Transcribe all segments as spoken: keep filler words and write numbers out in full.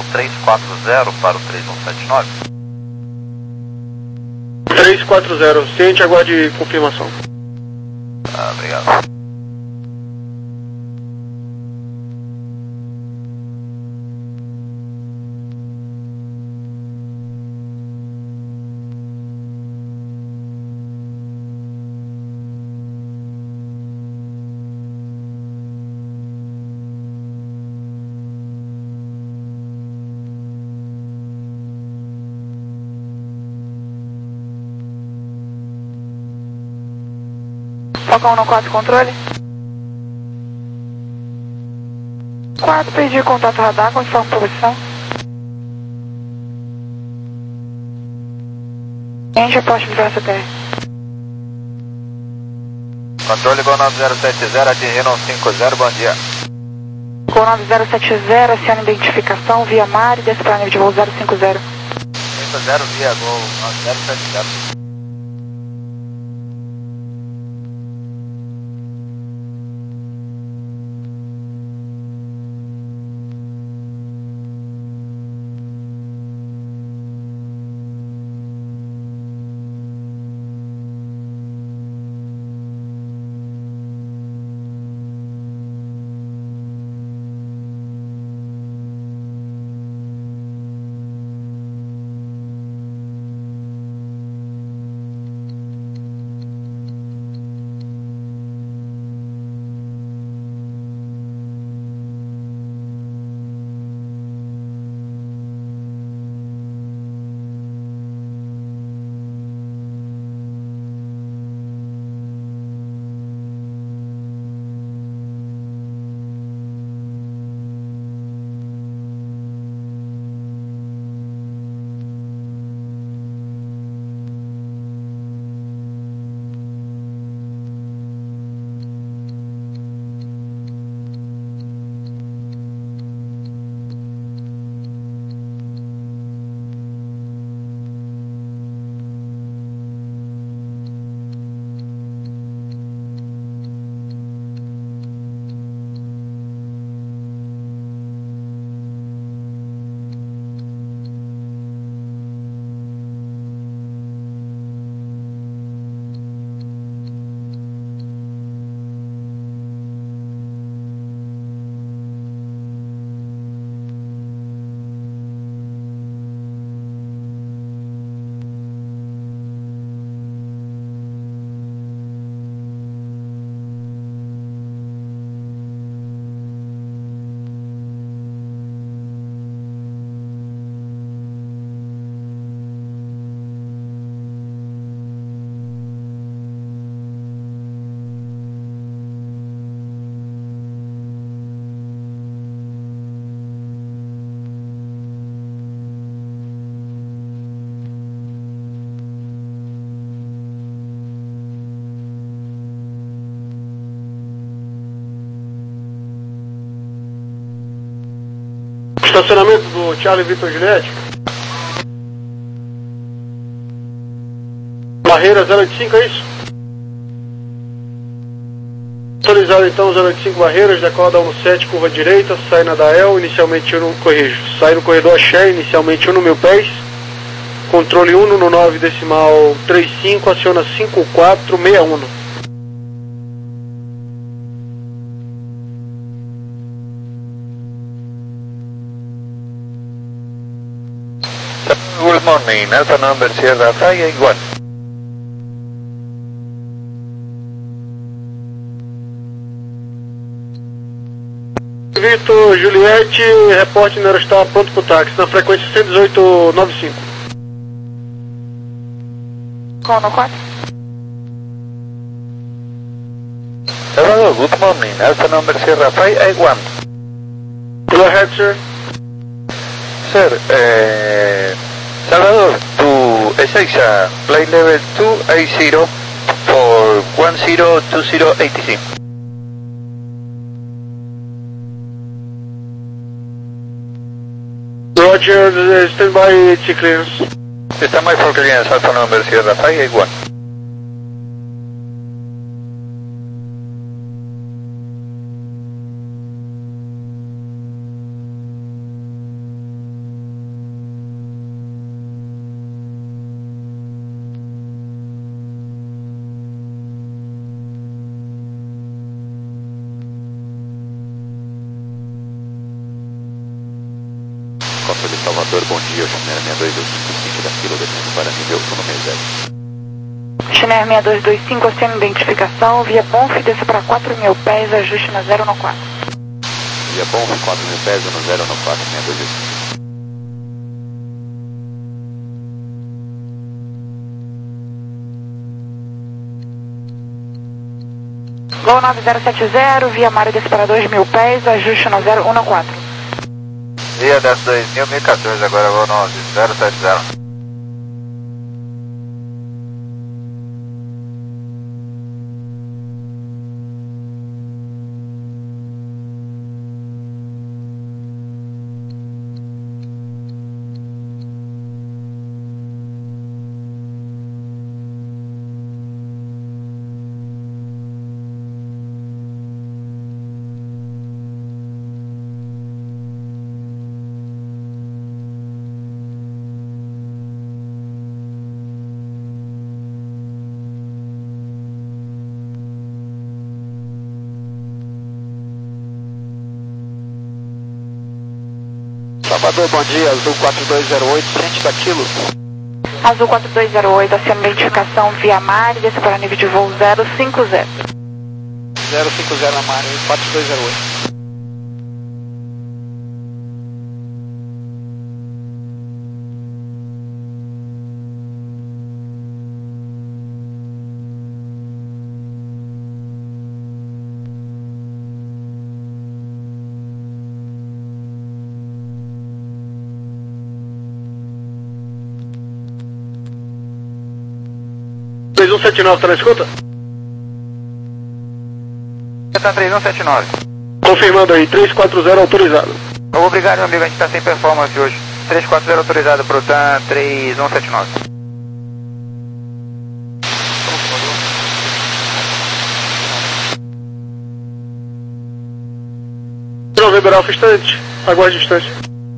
três quatro zero para o três um sete nove. três quatro zero, ciente, aguarde confirmação. Ah, obrigado. Falcão no quatro, controle. quatro, perdi contato radar, conforme posição. Ende poste de braço terra. Controle Gol nove zero sete zero, atingiram cinco zero, bom dia. Gol nove zero sete zero, aciona identificação via mar e desce para nível de voo zero cinco zero. cinco zero via Gol nove zero sete zero. Estacionamento do Charlie Victor Juliette. Barreira zero oito cinco, é isso? Atualizado então zero oito cinco barreiras, decola da sete, curva direita, sai na Dael, inicialmente um no corrijo. Sai no corredor Axé, inicialmente um no mil pés. Controle um no nove decimal trinta e cinco, aciona cinco quatro seis um. Good morning, Alpha number Sierra Fly one. Vitor Juliette, reporte no Aerostar pronto para o táxi, na frequência cento e dezoito noventa e cinco. Gol no quatro. Salvador, good morning, Alpha number Sierra Fly one. Go ahead, sir. Sir, eh, Salvador, to Ezeiza, flight level two eighty for one zero two zero eight six. Roger, stand by T clearance. Stand by for clearance, Alpha number Sierra five one. Controle Salvador, bom dia, Chimera seis dois dois cinco, cinco da fila, descendo para nível um no meio. Chimera seis dois dois cinco, oceano identificação, via Bonf, desça para quatro mil pés, ajuste na zero no quatro. Via Bonf, quatro mil pés, no zero no quatro, seis dois dois cinco. Gol nove zero sete zero, via Mário desce para dois mil pés, ajuste na zero um no quatro. Via desce dois mil, mil e quatorze, agora gol nove zero sete zero. Salvador, bom dia, Azul quatro dois zero oito, cento da quilo. Azul quatro dois zero oito, oceano identificação, via Mário, desça para nível de voo zero cinco zero. zero cinco zero na Mário, quatro dois zero oito. três um sete nove, tá na escuta? Tá três um sete nove. Confirmando aí, três quatro zero autorizado. Obrigado, meu amigo, a gente tá sem performance hoje. três quatro zero autorizado pro T A M três um sete nove. November Alpha instante, aguarde distância.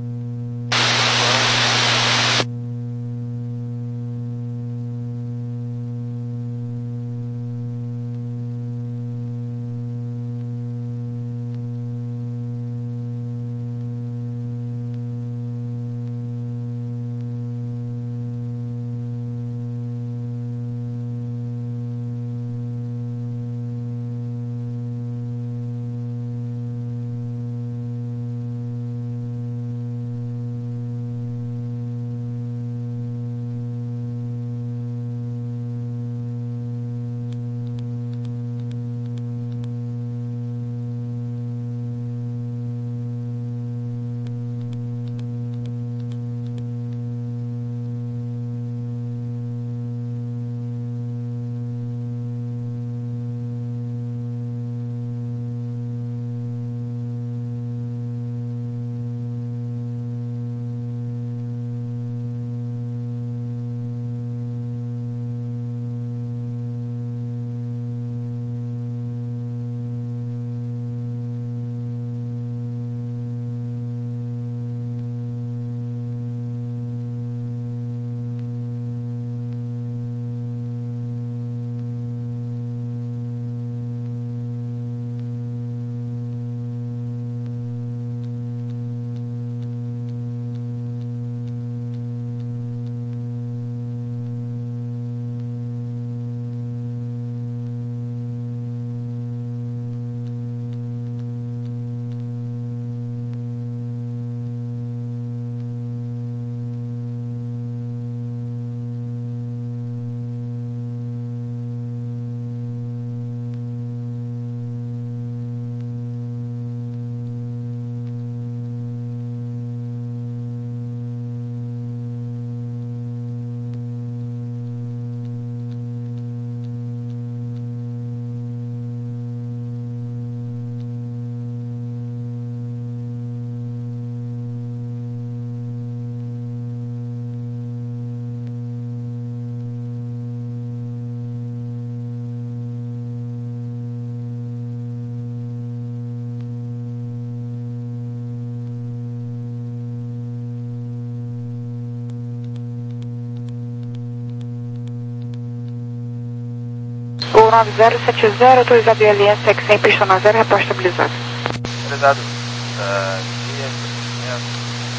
Gol nove zero sete zero, autorizado I L S, X cem, pista na zero, repórter estabilizado. Autorizado. Uh,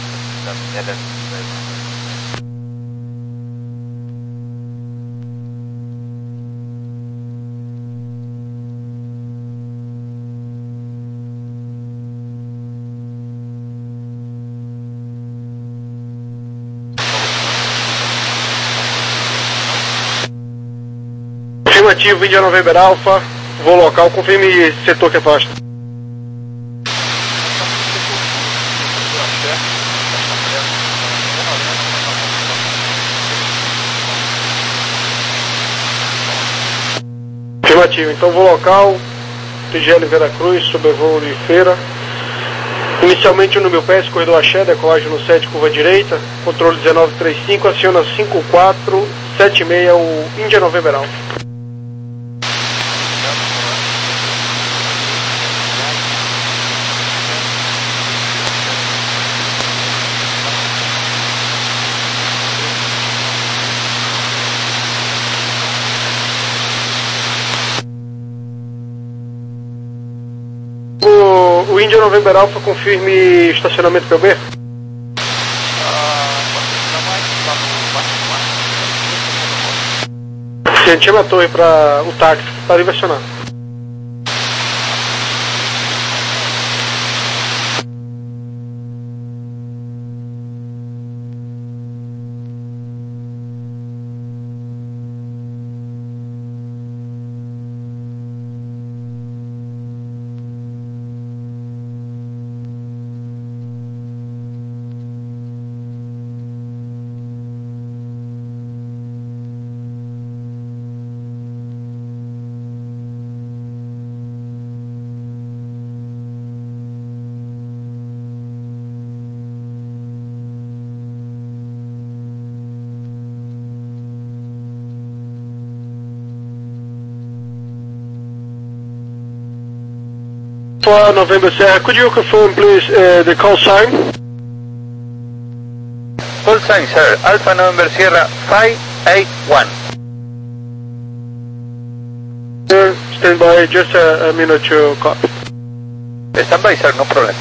Afirmativo, India November Alpha, voo local, confirme esse setor que afasta. Afirmativo, então voo local, T G L Veracruz, sobrevoo de feira. Inicialmente no meu pé, corredor Axé, decolagem no sete, curva direita, controle dezenove trinta e cinco, aciona cinco quatro sete seis, o India November Alpha. O India November Alpha, confirme estacionamento P B. Sim, chama a torre para o táxi, para diversionar. For November Sierra, could you confirm please uh, the call sign? Call sign, sir, Alpha November Sierra five eight one. Sir, stand by, just a, a minute to copy. Stand by, sir, no problem.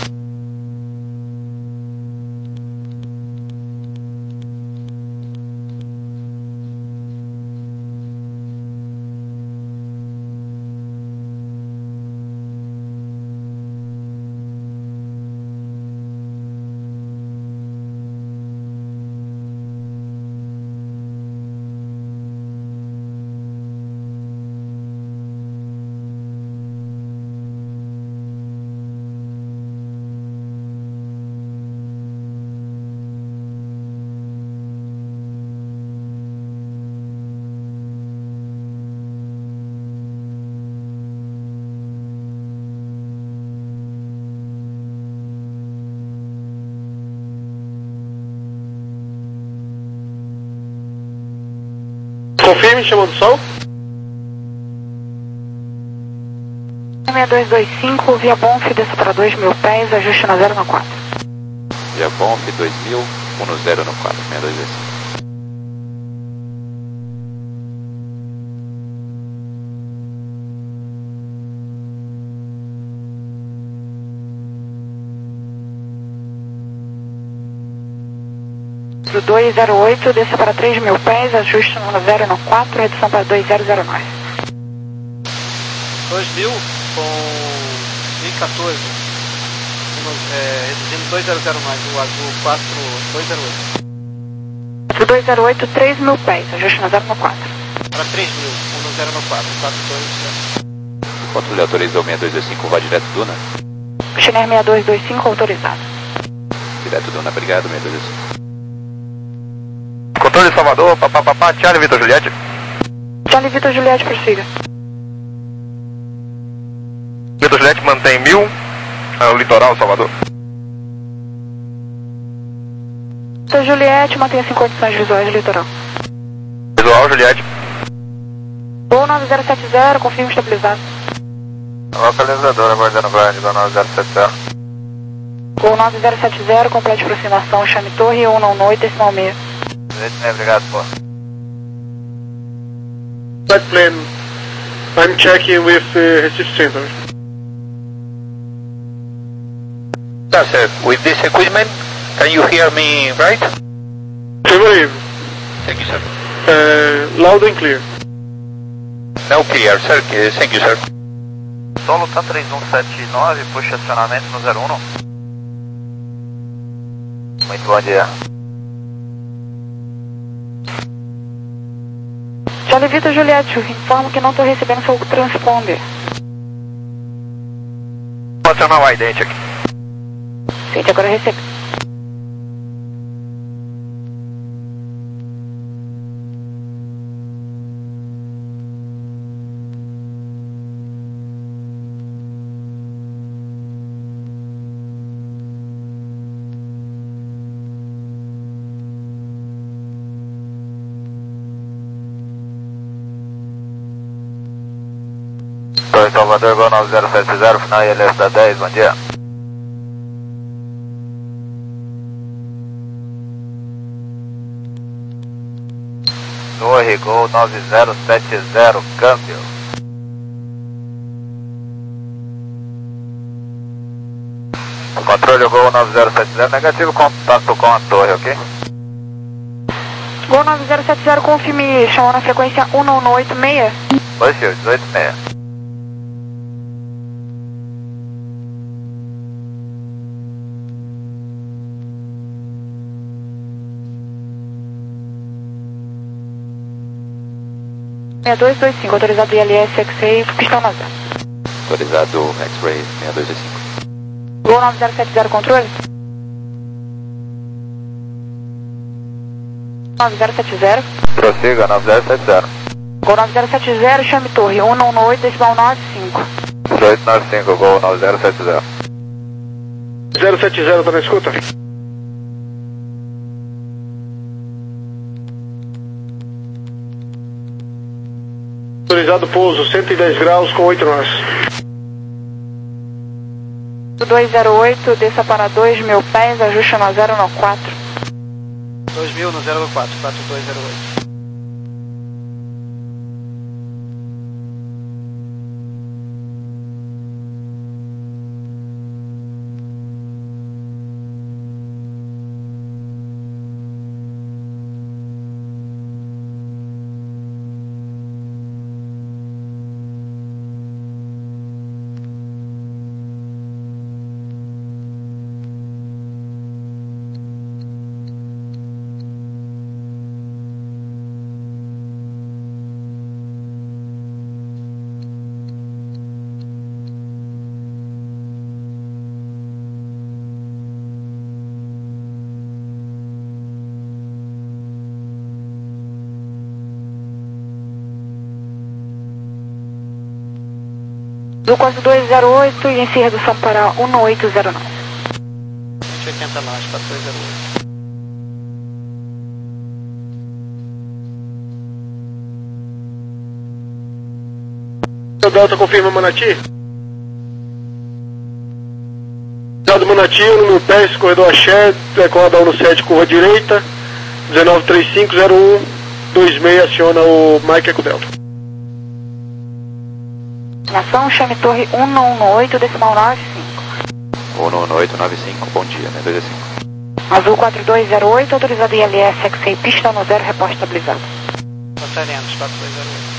Confirme, chamando o sol. seis dois dois cinco, via Bonf, desça para dois mil pés, ajuste na zero no quatro. Via Bonf dois mil, um no zero no quatro, seis dois dois cinco. Do dois zero oito, desça para três mil pés, ajuste no zero no quatro, redução para dois zero zero nove. dois mil com mil e quatorze, é, reduzindo dois zero zero nove, o azul quatro dois zero oito. Do dois zero oito, três mil pés, ajuste no zero no quatro. Para três mil, um no zero no quatro, quatro dois zero. Enquanto ele autorizou o seis dois dois cinco, vai direto Duna? Chiner seis dois dois cinco autorizado. Direto Duna, obrigado, seis dois dois cinco. Controle de Salvador, papapá, Charlie Vitor Juliette. Charlie Vitor Juliette, prossiga. Vitor Juliette mantém mil, o litoral, Salvador. Vitor Juliette, mantenha-se em condições visuais do litoral. Visual, Juliette. Voo nove zero sete zero, confirme estabilizado. Localizador, aguardando grande, do nove zero sete zero. Voo nove zero sete zero, complete aproximação, chame torre um nove oito, decimal meio. Obrigado, pô. Flight plan, I'm checking with uh, Recife Center. Sir, with this equipment, Can you hear me right? Favorable. Thank you, sir. Uh, loud and clear. Now clear, sir. Thank you, sir. Solo tá três um sete nove, puxa acionamento no zero um. Muito bom dia. Charlie Vitor Juliette, informo que não estou recebendo seu transponder. Vou acionar o idente aqui. Sente, agora recebe. Oi, Salvador, Gol nove zero sete zero, final I L S da dez, bom dia. Torre, Gol nove zero sete zero, câmbio. Controle, Gol nove zero sete zero, negativo, contato com a torre, ok? Gol nove zero sete zero, confirme, chamou na frequência um um oito seis. Positivo, dezoito seis. seis dois dois cinco, autorizado I L S X-Ray, pistão na zero. Autorizado X-Ray seis dois dois cinco. Gol nove zero sete zero, controle. nove zero sete zero. Prossiga, nove zero sete zero. Gol nove zero sete zero, chame torre, um um oito, decimal nove cinco. dezoito nove cinco, Gol nove zero sete zero. zero sete zero, tá na escuta? Autorizado pouso, cento e dez graus com oito nós. dois zero oito, desça para dois mil pés, ajuste na zero no quatro. dois mil no zero quatro, quatro dois zero oito. Do quatro dois zero oito e inicia redução para um oito zero nove. cento e oitenta nós, quatro dois zero oito. O Delta confirma Manati. Dado Manati, um no pés, corredor Axé, decola um no sete, curva direita, um nove três cinco zero um dois seis, aciona o Mike Eco Delta. Nação, chame torre um um oito, decimal nove cinco. um um oito nove cinco, bom dia, seis dois dois cinco. Azul quatro dois zero oito, autorizado I L S X-Ray, pistão no zero, reporte estabilizado. Passaremos, quatro dois zero oito.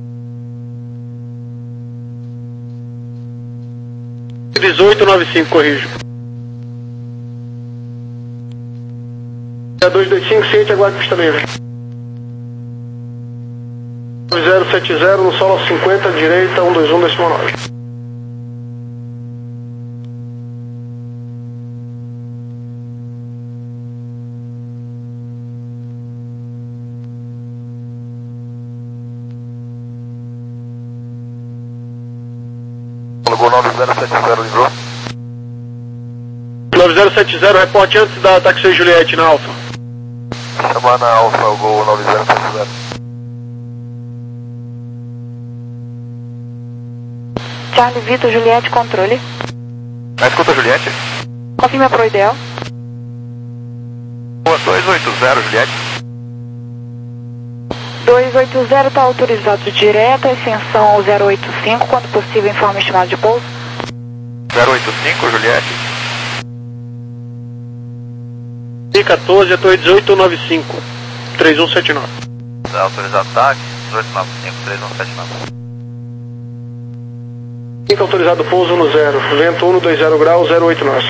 dezoito nove cinco, corrijo. dois dois cinco, ciente, aguarde pista livre. nove zero sete zero, no solo cinquenta, direita, um dois um, decimal nove. Gol nove zero sete zero, livrou. nove zero sete zero, reporte antes da Taxi Juliette na Alfa. Chamar na Alfa, o Gol nove zero sete zero. Charlie Vitor Juliette, controle. Na escuta, Juliette. Confirma pro ideal. Rua dois oito zero, Juliette. dois oito zero está autorizado direto, extensão zero oito cinco, quando possível informe estimado de pouso. zero oito cinco, Juliette. I quatorze, a torre dezoito nove cinco, três um sete nove. Autorizado ataque, dezoito nove cinco, três um sete nove. cinco autorizado pouso no zero, vento um dois zero graus, zero oito nove.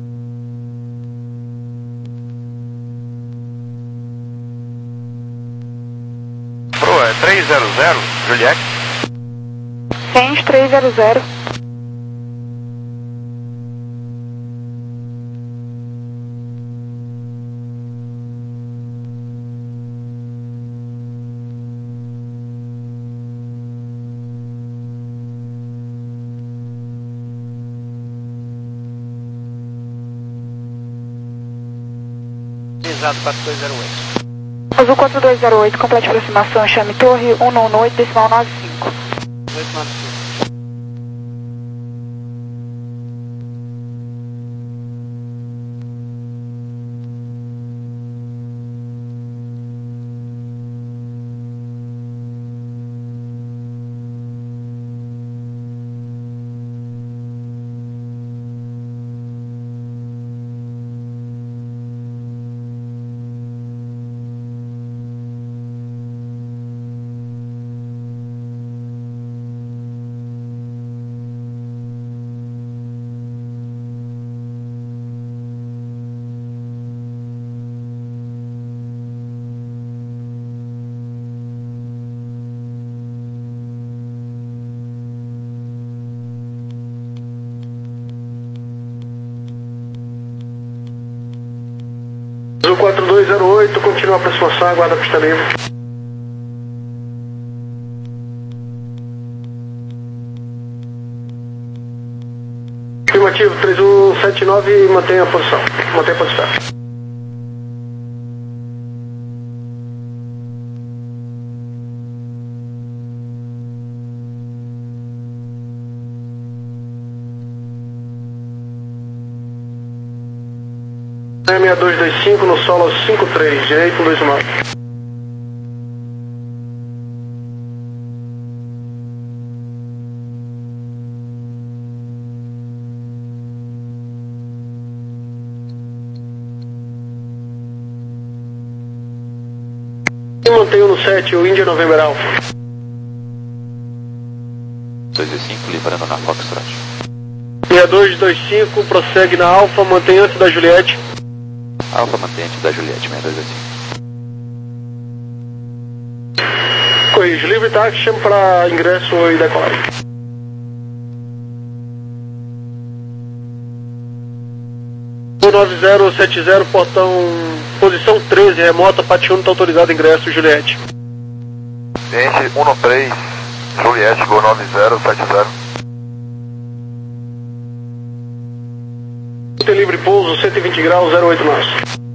Pro, é três zero zero, Juliette. Range três zero zero. Autorizado quatro dois zero oito. Azul quatro dois zero oito, complete aproximação, chame torre um nove oito, decimal nove cinco. dezoito nove cinco. Azul quatro dois zero oito, continua a aproximação, aguarda a pista livre. Afirmativo, três um sete nove, mantenha a posição, mantenha a posição. seis dois dois cinco no solo cinco três, direito dois nove. E mantenho no sete, o India November Alpha. dois e cinco, livrando na Foxtrot. seis dois dois cinco, prossegue na Alpha, mantém antes da Juliette. Alfa mantente da Juliette, seis dois dois cinco. Corrijo, livre táxi, chamo para ingresso e decolagem. um nove zero sete zero, portão, posição treze, remota, Patiuno, está autorizado ingresso, Juliette. Gente, um três, Juliette, Gol nove zero sete zero. Tem livre pouso, cento e vinte graus, zero oito nove.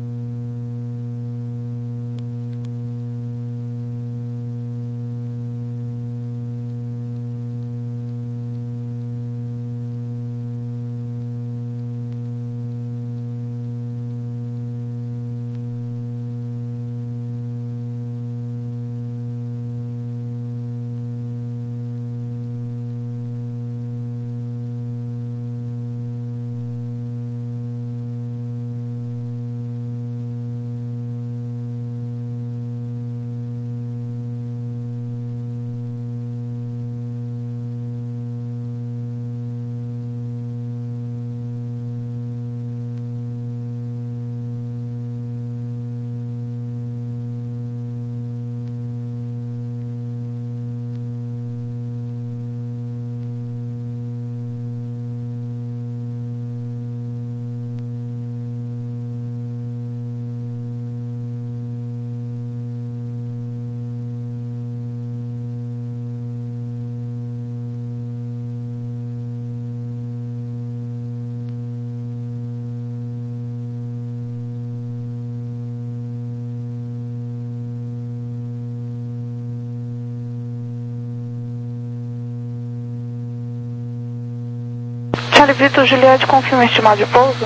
Charlie Vitor Juliette, confirma estimado de pouso?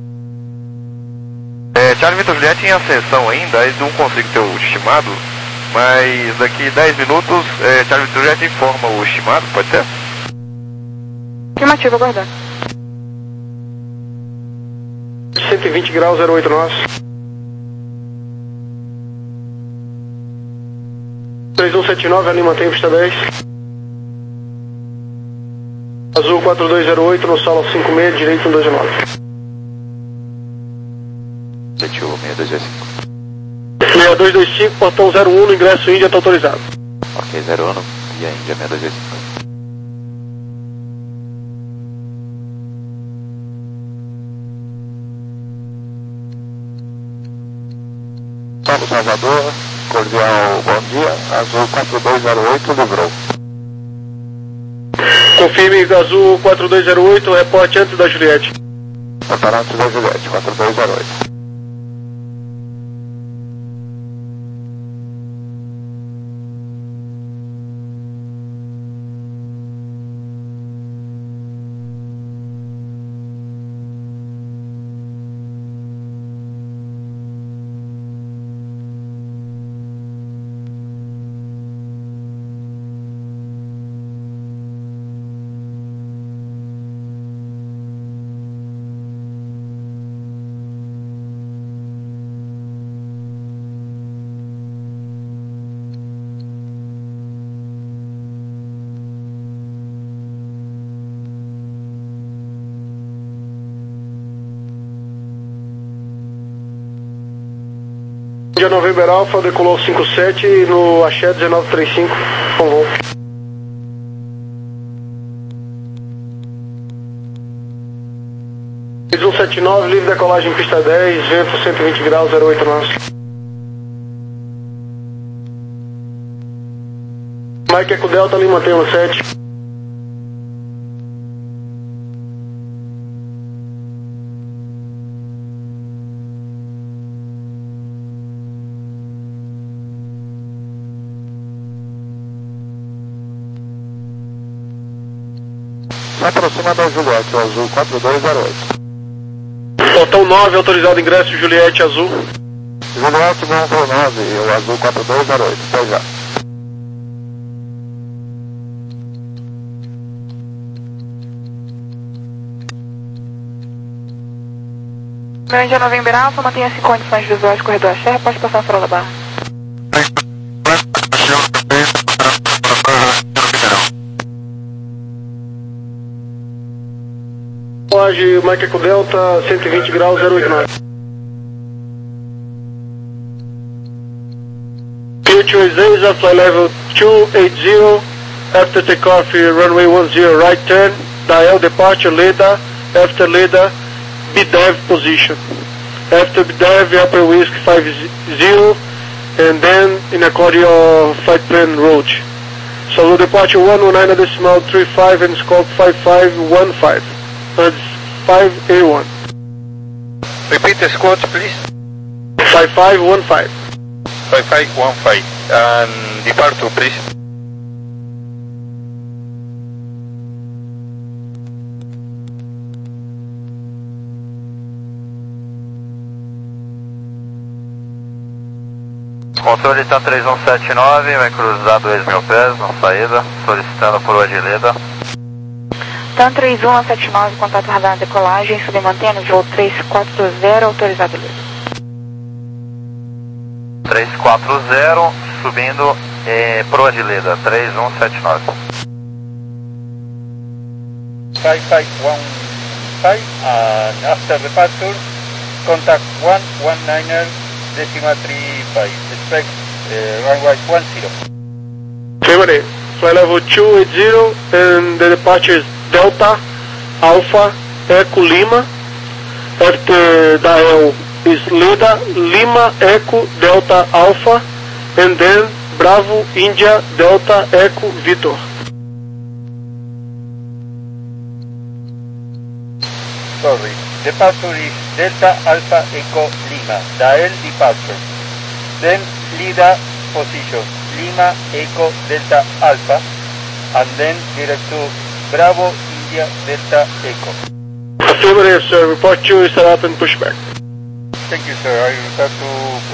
É, Charlie Vitor Juliette em ascensão ainda, aí não consigo ter o estimado, mas daqui dez minutos, é, Charlie Vitor Juliette informa o estimado, pode ser? Afirmativo, aguardando. cento e vinte graus, zero oito nove. três um sete nove, ali mantém pista dez. Azul quatro dois zero oito, no solo cinco seis, direito um dois nove. sete um seis dois zero cinco. seis dois dois cinco, portão zero um, no ingresso Índia, está autorizado. Ok, zero um e a Índia seis dois dois cinco. Paulo Salvador, cordial bom dia, Azul quatro dois zero oito, livrou. Confirme Azul quatro dois zero oito, reporte antes da Juliette. Reporte antes da Juliette, quatro dois zero oito. Índia November Alpha, decolou cinco sete no Axé dezenove trinta e cinco, com voo. um sete nove, livre decolagem pista dez, vento cento e vinte graus, zero oito nove. Mike Eco Delta, Lima mantém no sete. Se aproxima da Juliette, Azul quatro dois zero oito. Portão nove, autorizado ingresso, Juliette Azul. Juliette voo nove, o Azul quatro dois zero oito, até já. Meu Índia November Alpha, mantenha-se em condições visuais do corredor Axé, pode passar a fora da barra. Hoje, Mike Eco Delta, cento e vinte graus, zero oito nove. Future is Asia, fly level two eight zero, after takeoff, runway one zero, right turn, dial departure, Leda, after Leda, B D E V position. After B D E V, upper whisk five zero, and then in accordion of flight plan route. So departure one one nine decimal three five and scope five five one five. That's five A one. Repeat the squad, please. five five one five. five five one five. And departure, please. Controle tá três um sete nove, vai cruzar dois mil pés na saída, solicitando por Odileda. TAM três um sete nove, contato radar na decolagem, submantendo voo três quatro zero, autorizado livre. três quatro zero, subindo eh, pro Odileda, três um sete nove. five five one five, and after departure, contact one one niner decimal three five. Expect uh, runway one zero. Family, fly level two eight zero, and the departure is Delta, Alpha, Echo Lima. After dial is Leda, Lima, Echo, Delta, Alpha, and then Bravo, India, Delta, Echo, Victor. Sorry. Departure is Delta, Alpha, Echo, Lima. Dial departure. Then Leda position. Lima, Echo, Delta, Alpha. And then direct to Bravo, India, Delta, Echo. Affirmative, sir. Report two is set up and push back. Thank you, sir. I refer to